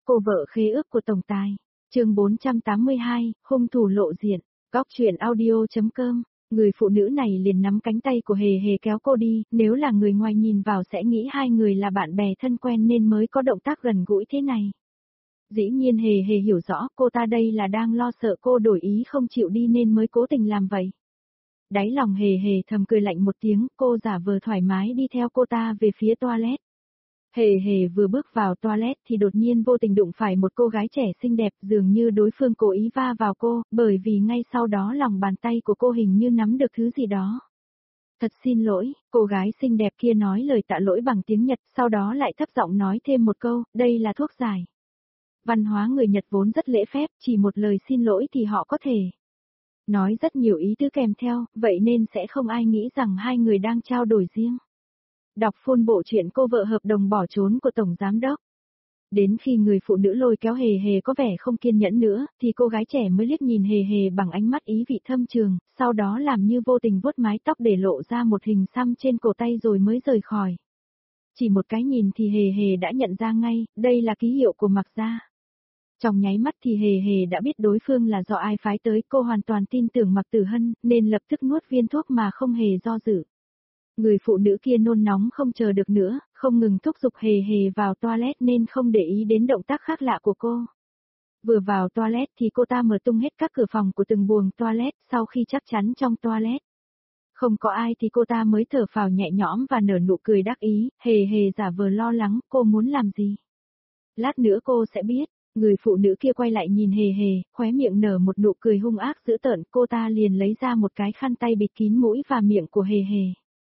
Cô vợ khế ước của tổng tài. Chương 482, hung thủ lộ diện. Góc truyện audio.com. Người phụ nữ này liền nắm cánh tay của Hề Hề kéo cô đi, nếu là người ngoài nhìn vào sẽ nghĩ hai người là bạn bè thân quen nên mới có động tác gần gũi thế này. Dĩ nhiên Hề Hề hiểu rõ cô ta đây là đang lo sợ cô đổi ý không chịu đi nên mới cố tình làm vậy. Đáy lòng Hề Hề thầm cười lạnh một tiếng, cô giả vờ thoải mái đi theo cô ta về phía toilet. Hề Hề vừa bước vào toilet thì đột nhiên vô tình đụng phải một cô gái trẻ xinh đẹp, dường như đối phương cố ý va vào cô, bởi vì ngay sau đó lòng bàn tay của cô hình như nắm được thứ gì đó. Thật xin lỗi, cô gái xinh đẹp kia nói lời tạ lỗi bằng tiếng Nhật, sau đó lại thấp giọng nói thêm một câu, đây là thuốc giải. Văn hóa người Nhật vốn rất lễ phép, chỉ một lời xin lỗi thì họ có thể nói rất nhiều ý tứ kèm theo, vậy nên sẽ không ai nghĩ rằng hai người đang trao đổi riêng. Đọc full bộ truyện cô vợ hợp đồng bỏ trốn của Tổng Giám Đốc. Đến khi người phụ nữ lôi kéo Hề Hề có vẻ không kiên nhẫn nữa, thì cô gái trẻ mới liếc nhìn Hề Hề bằng ánh mắt ý vị thâm trường, sau đó làm như vô tình vuốt mái tóc để lộ ra một hình xăm trên cổ tay rồi mới rời khỏi. Chỉ một cái nhìn thì Hề Hề đã nhận ra ngay, đây là ký hiệu của Mạc gia. Trong nháy mắt thì Hề Hề đã biết đối phương là do ai phái tới, cô hoàn toàn tin tưởng Mạc Tử Hân, nên lập tức nuốt viên thuốc mà không hề do dự. Người phụ nữ kia nôn nóng không chờ được nữa, không ngừng thúc giục Hề Hề vào toilet nên không để ý đến động tác khác lạ của cô. Vừa vào toilet thì cô ta mở tung hết các cửa phòng của từng buồng toilet, sau khi chắc chắn trong toilet không có ai thì cô ta mới thở phào nhẹ nhõm và nở nụ cười đắc ý. Hề Hề giả vờ lo lắng, cô muốn làm gì? Lát nữa cô sẽ biết. Người phụ nữ kia quay lại nhìn Hề Hề, khóe miệng nở một nụ cười hung ác dữ tợn, cô ta liền lấy ra một cái khăn tay bịt kín mũi và miệng của Hề Hề.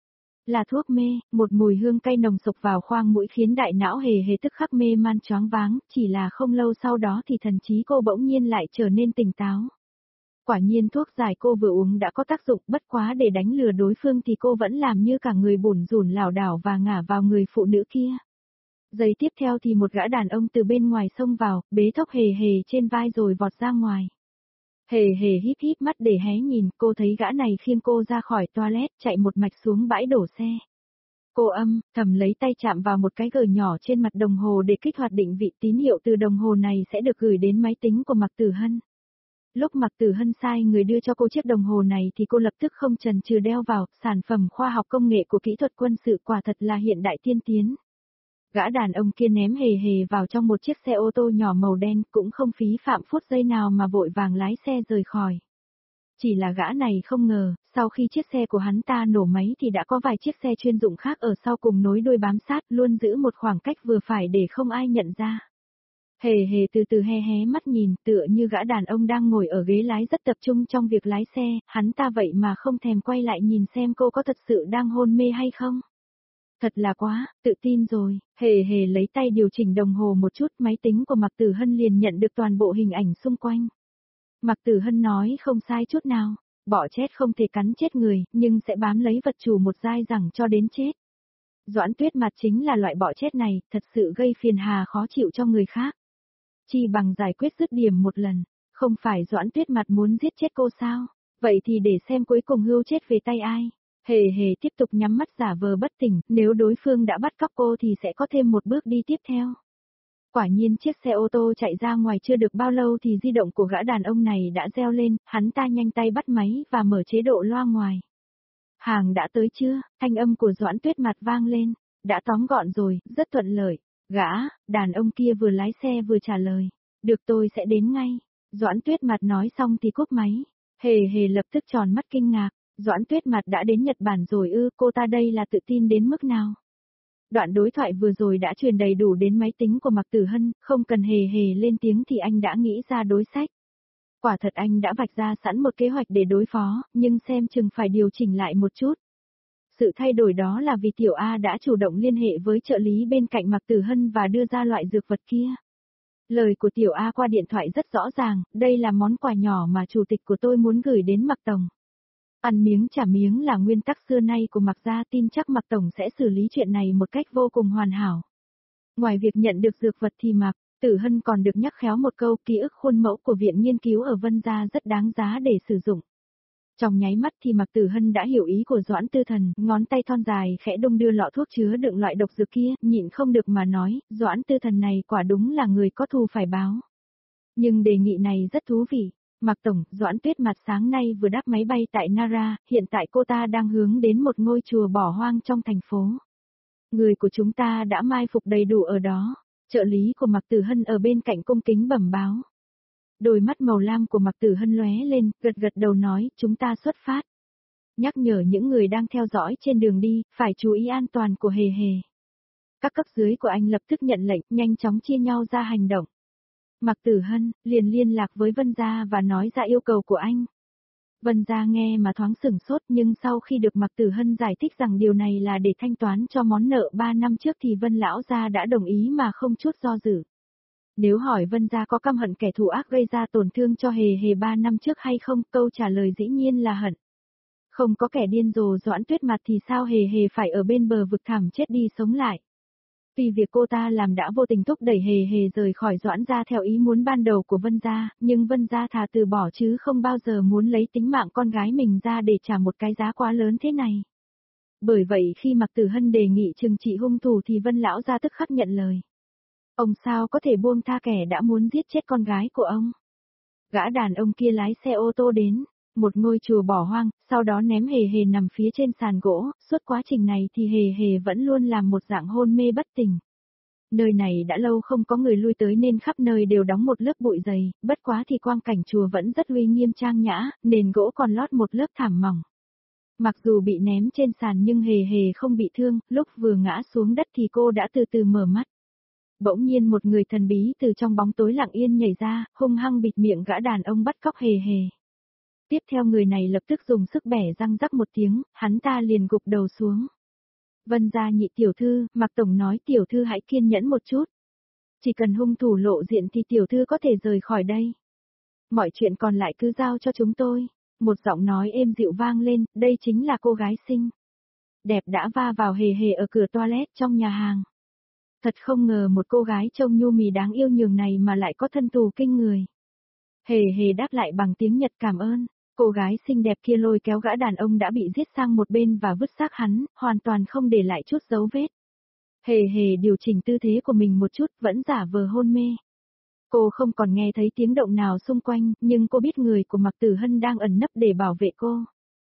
Là thuốc mê, một mùi hương cay nồng sộc vào khoang mũi khiến đại não Hề Hề tức khắc mê man choáng váng, chỉ là không lâu sau đó thì thần trí cô bỗng nhiên lại trở nên tỉnh táo. Quả nhiên thuốc giải cô vừa uống đã có tác dụng, bất quá để đánh lừa đối phương thì cô vẫn làm như cả người bủn rủn lảo đảo và ngả vào người phụ nữ kia. Giây tiếp theo thì một gã đàn ông từ bên ngoài xông vào, bế thốc Hề Hề trên vai rồi vọt ra ngoài. Hề Hề híp híp mắt để hé nhìn, cô thấy gã này khiêng cô ra khỏi toilet, chạy một mạch xuống bãi đổ xe. Cô thầm lấy tay chạm vào một cái gờ nhỏ trên mặt đồng hồ để kích hoạt định vị, tín hiệu từ đồng hồ này sẽ được gửi đến máy tính của Mạc Tử Hân. Lúc Mạc Tử Hân sai người đưa cho cô chiếc đồng hồ này thì cô lập tức không chần chừ đeo vào, sản phẩm khoa học công nghệ của kỹ thuật quân sự quả thật là hiện đại tiên tiến. Gã đàn ông kia ném Hề Hề vào trong một chiếc xe ô tô nhỏ màu đen, cũng không phí phạm phút giây nào mà vội vàng lái xe rời khỏi. Chỉ là gã này không ngờ, sau khi chiếc xe của hắn ta nổ máy thì đã có vài chiếc xe chuyên dụng khác ở sau cùng nối đuôi bám sát, luôn giữ một khoảng cách vừa phải để không ai nhận ra. Hề Hề từ từ hé hé mắt nhìn, tựa như gã đàn ông đang ngồi ở ghế lái rất tập trung trong việc lái xe, hắn ta vậy mà không thèm quay lại nhìn xem cô có thật sự đang hôn mê hay không. Thật là quá, tự tin rồi. Hề Hề lấy tay điều chỉnh đồng hồ một chút, máy tính của Mạc Tử Hân liền nhận được toàn bộ hình ảnh xung quanh. Mạc Tử Hân nói không sai chút nào, bọ chết không thể cắn chết người, nhưng sẽ bám lấy vật chủ một dai dẳng cho đến chết. Doãn Tuyết Mạt chính là loại bọ chết này, thật sự gây phiền hà khó chịu cho người khác. Chi bằng giải quyết dứt điểm một lần, không phải Doãn Tuyết Mạt muốn giết chết cô sao? Vậy thì để xem cuối cùng hưu chết về tay ai. Hề Hề tiếp tục nhắm mắt giả vờ bất tỉnh, nếu đối phương đã bắt cóc cô thì sẽ có thêm một bước đi tiếp theo. Quả nhiên chiếc xe ô tô chạy ra ngoài chưa được bao lâu thì di động của gã đàn ông này đã reo lên, hắn ta nhanh tay bắt máy và mở chế độ loa ngoài. Hàng đã tới chưa? Thanh âm của Doãn Tuyết Mạt vang lên. Đã tóm gọn rồi, rất thuận lợi. Đàn ông kia vừa lái xe vừa trả lời. Được, tôi sẽ đến ngay. Doãn Tuyết Mạt nói xong thì cúp máy. Hề Hề lập tức tròn mắt kinh ngạc. Doãn Tuyết Mạt đã đến Nhật Bản rồi ư, cô ta đây là tự tin đến mức nào? Đoạn đối thoại vừa rồi đã truyền đầy đủ đến máy tính của Mạc Tử Hân, không cần Hề Hề lên tiếng thì anh đã nghĩ ra đối sách. Quả thật anh đã vạch ra sẵn một kế hoạch để đối phó, nhưng xem chừng phải điều chỉnh lại một chút. Sự thay đổi đó là vì Tiểu A đã chủ động liên hệ với trợ lý bên cạnh Mạc Tử Hân và đưa ra loại dược vật kia. Lời của Tiểu A qua điện thoại rất rõ ràng, đây là món quà nhỏ mà chủ tịch của tôi muốn gửi đến Mạc Tổng. Ăn miếng trả miếng là nguyên tắc xưa nay của Mạc gia, tin chắc Mạc Tổng sẽ xử lý chuyện này một cách vô cùng hoàn hảo. Ngoài việc nhận được dược vật thì Mạc Tử Hân còn được nhắc khéo một câu, ký ức khuôn mẫu của viện nghiên cứu ở Vân Gia rất đáng giá để sử dụng. Trong nháy mắt thì Mạc Tử Hân đã hiểu ý của Doãn Tư Thần, ngón tay thon dài khẽ đung đưa lọ thuốc chứa đựng loại độc dược kia, nhịn không được mà nói, Doãn Tư Thần này quả đúng là người có thù phải báo. Nhưng đề nghị này rất thú vị. Mạc Tổng, Doãn Tuyết Mặt sáng nay vừa đáp máy bay tại Nara, hiện tại cô ta đang hướng đến một ngôi chùa bỏ hoang trong thành phố. Người của chúng ta đã mai phục đầy đủ ở đó. Trợ lý của Mạc Tử Hân ở bên cạnh cung kính bẩm báo. Đôi mắt màu lam của Mạc Tử Hân lóe lên, gật gật đầu nói, chúng ta xuất phát. Nhắc nhở những người đang theo dõi trên đường đi, phải chú ý an toàn của Hề Hề. Các cấp dưới của anh lập tức nhận lệnh, nhanh chóng chia nhau ra hành động. Mạc Tử Hân liền liên lạc với Vân Gia và nói ra yêu cầu của anh. Vân Gia nghe mà thoáng sửng sốt, nhưng sau khi được Mạc Tử Hân giải thích rằng điều này là để thanh toán cho món nợ 3 năm trước thì Vân Lão Gia đã đồng ý mà không chút do dự. Nếu hỏi Vân Gia có căm hận kẻ thù ác gây ra tổn thương cho Hề Hề 3 năm trước hay không, câu trả lời dĩ nhiên là hận. Không có kẻ điên rồ Doãn Tuyết Mặt thì sao Hề Hề phải ở bên bờ vực thẳm chết đi sống lại. Tuy việc cô ta làm đã vô tình thúc đẩy Hề Hề rời khỏi Doãn gia theo ý muốn ban đầu của Vân Gia, nhưng Vân Gia thà từ bỏ chứ không bao giờ muốn lấy tính mạng con gái mình ra để trả một cái giá quá lớn thế này. Bởi vậy khi Mạc Tử Hân đề nghị trừng trị hung thủ thì Vân Lão Gia tức khắc nhận lời. Ông sao có thể buông tha kẻ đã muốn giết chết con gái của ông. Gã đàn ông kia lái xe ô tô đến, một ngôi chùa bỏ hoang, sau đó ném Hề Hề nằm phía trên sàn gỗ, suốt quá trình này thì Hề Hề vẫn luôn làm một dạng hôn mê bất tỉnh. Nơi này đã lâu không có người lui tới nên khắp nơi đều đóng một lớp bụi dày, bất quá thì quang cảnh chùa vẫn rất uy nghiêm trang nhã, nền gỗ còn lót một lớp thảm mỏng. Mặc dù bị ném trên sàn nhưng Hề Hề không bị thương, lúc vừa ngã xuống đất thì cô đã từ từ mở mắt. Bỗng nhiên một người thần bí từ trong bóng tối lặng yên nhảy ra, hung hăng bịt miệng gã đàn ông bắt cóc Hề Hề. Tiếp theo người này lập tức dùng sức bẻ răng rắc một tiếng, hắn ta liền gục đầu xuống. Vân Gia nhị tiểu thư, Mạc Tổng nói tiểu thư hãy kiên nhẫn một chút. Chỉ cần hung thủ lộ diện thì tiểu thư có thể rời khỏi đây. Mọi chuyện còn lại cứ giao cho chúng tôi. Một giọng nói êm dịu vang lên, đây chính là cô gái xinh đẹp đã va vào Hề Hề ở cửa toilet trong nhà hàng. Thật không ngờ một cô gái trông nhu mì đáng yêu nhường này mà lại có thân thù kinh người. Hề Hề đáp lại bằng tiếng Nhật cảm ơn. Cô gái xinh đẹp kia lôi kéo gã đàn ông đã bị giết sang một bên và vứt xác hắn, hoàn toàn không để lại chút dấu vết. Hề Hề điều chỉnh tư thế của mình một chút, vẫn giả vờ hôn mê. Cô không còn nghe thấy tiếng động nào xung quanh, nhưng cô biết người của Mạc Tử Hân đang ẩn nấp để bảo vệ cô.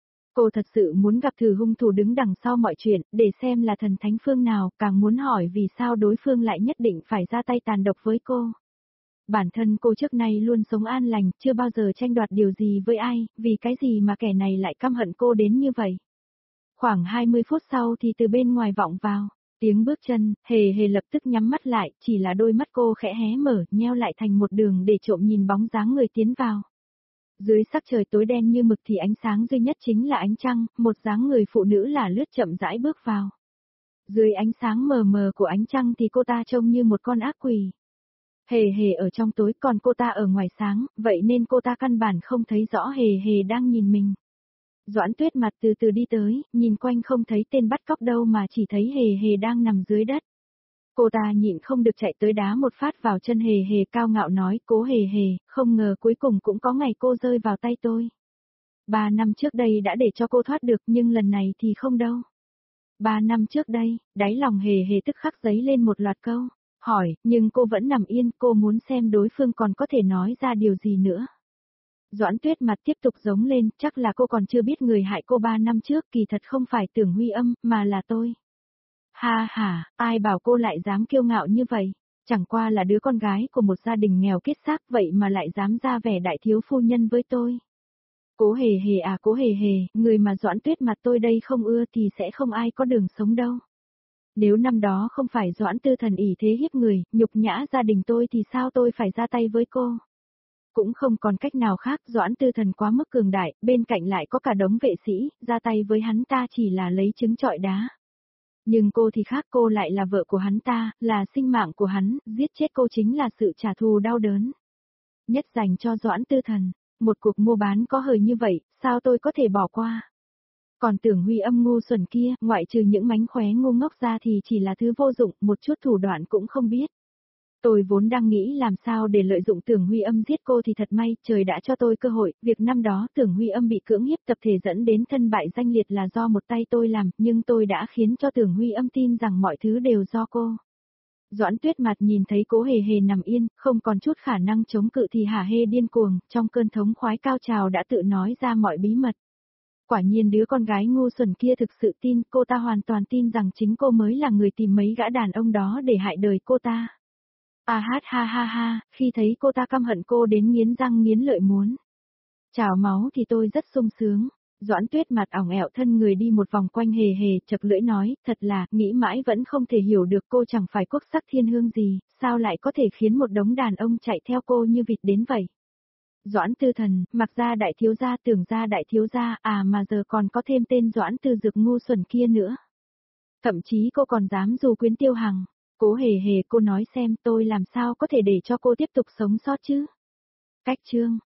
Cô thật sự muốn gặp thử hung thủ đứng đằng sau mọi chuyện, để xem là thần thánh phương nào, càng muốn hỏi vì sao đối phương lại nhất định phải ra tay tàn độc với cô. Bản thân cô trước nay luôn sống an lành, chưa bao giờ tranh đoạt điều gì với ai, vì cái gì mà kẻ này lại căm hận cô đến như vậy. Khoảng 20 phút sau thì từ bên ngoài vọng vào, tiếng bước chân, Hề Hề lập tức nhắm mắt lại, chỉ là đôi mắt cô khẽ hé mở, nheo lại thành một đường để trộm nhìn bóng dáng người tiến vào. Dưới sắc trời tối đen như mực thì ánh sáng duy nhất chính là ánh trăng, một dáng người phụ nữ là lướt chậm rãi bước vào. Dưới ánh sáng mờ mờ của ánh trăng thì cô ta trông như một con ác quỷ. Hề Hề ở trong tối còn cô ta ở ngoài sáng, vậy nên cô ta căn bản không thấy rõ Hề Hề đang nhìn mình. Doãn Tuyết Mặt từ từ đi tới, nhìn quanh không thấy tên bắt cóc đâu mà chỉ thấy Hề Hề đang nằm dưới đất. Cô ta nhịn không được chạy tới đá một phát vào chân Hề Hề cao ngạo nói, cố Hề Hề, không ngờ cuối cùng cũng có ngày cô rơi vào tay tôi. 3 năm trước đây đã để cho cô thoát được nhưng lần này thì không đâu. 3 năm trước đây, đáy lòng Hề Hề tức khắc dấy lên một loạt câu. Hỏi, nhưng cô vẫn nằm yên, cô muốn xem đối phương còn có thể nói ra điều gì nữa. Doãn Tuyết Mặt tiếp tục giống lên, chắc là cô còn chưa biết người hại cô 3 năm trước, kỳ thật không phải Tưởng Huy Âm, mà là tôi. Ha ha, ai bảo cô lại dám kiêu ngạo như vậy, chẳng qua là đứa con gái của một gia đình nghèo kiết xác vậy mà lại dám ra vẻ đại thiếu phu nhân với tôi. Cố Hề Hề à, cố Hề Hề, người mà Doãn Tuyết Mặt tôi đây không ưa thì sẽ không ai có đường sống đâu. Nếu năm đó không phải Doãn Tư Thần ỷ thế hiếp người, nhục nhã gia đình tôi thì sao tôi phải ra tay với cô? Cũng không còn cách nào khác, Doãn Tư Thần quá mức cường đại, bên cạnh lại có cả đống vệ sĩ, ra tay với hắn ta chỉ là lấy trứng trọi đá. Nhưng cô thì khác, cô lại là vợ của hắn ta, là sinh mạng của hắn, giết chết cô chính là sự trả thù đau đớn. Nhất dành cho Doãn Tư Thần, một cuộc mua bán có hời như vậy, sao tôi có thể bỏ qua? Còn Tưởng Huy Âm ngu xuẩn kia, ngoại trừ những mánh khóe ngu ngốc ra thì chỉ là thứ vô dụng, một chút thủ đoạn cũng không biết. Tôi vốn đang nghĩ làm sao để lợi dụng Tưởng Huy Âm giết cô thì thật may, trời đã cho tôi cơ hội, việc năm đó Tưởng Huy Âm bị cưỡng hiếp tập thể dẫn đến thân bại danh liệt là do một tay tôi làm, nhưng tôi đã khiến cho Tưởng Huy Âm tin rằng mọi thứ đều do cô. Doãn Tuyết Mạt nhìn thấy Cố Hề Hề nằm yên, không còn chút khả năng chống cự thì hả hê điên cuồng, trong cơn thống khoái cao trào đã tự nói ra mọi bí mật. Quả nhiên đứa con gái ngu xuẩn kia thực sự tin, cô ta hoàn toàn tin rằng chính cô mới là người tìm mấy gã đàn ông đó để hại đời cô ta. À hát ha ha ha, khi thấy cô ta căm hận cô đến nghiến răng nghiến lợi muốn trào máu thì tôi rất sung sướng. Doãn Tuyết Mạt ỏng ẹo thân người đi một vòng quanh Hề Hề, chật lưỡi nói, thật là, nghĩ mãi vẫn không thể hiểu được cô chẳng phải quốc sắc thiên hương gì, sao lại có thể khiến một đống đàn ông chạy theo cô như vịt đến vậy. Doãn Tư Thần, Mặc gia đại thiếu gia, Tưởng gia đại thiếu gia, à mà giờ còn có thêm tên Doãn Tư Dực ngu xuẩn kia nữa. Thậm chí cô còn dám dù quyến Tiêu Hằng. Cố Hề Hề, cô nói xem tôi làm sao có thể để cho cô tiếp tục sống sót chứ. Cách chương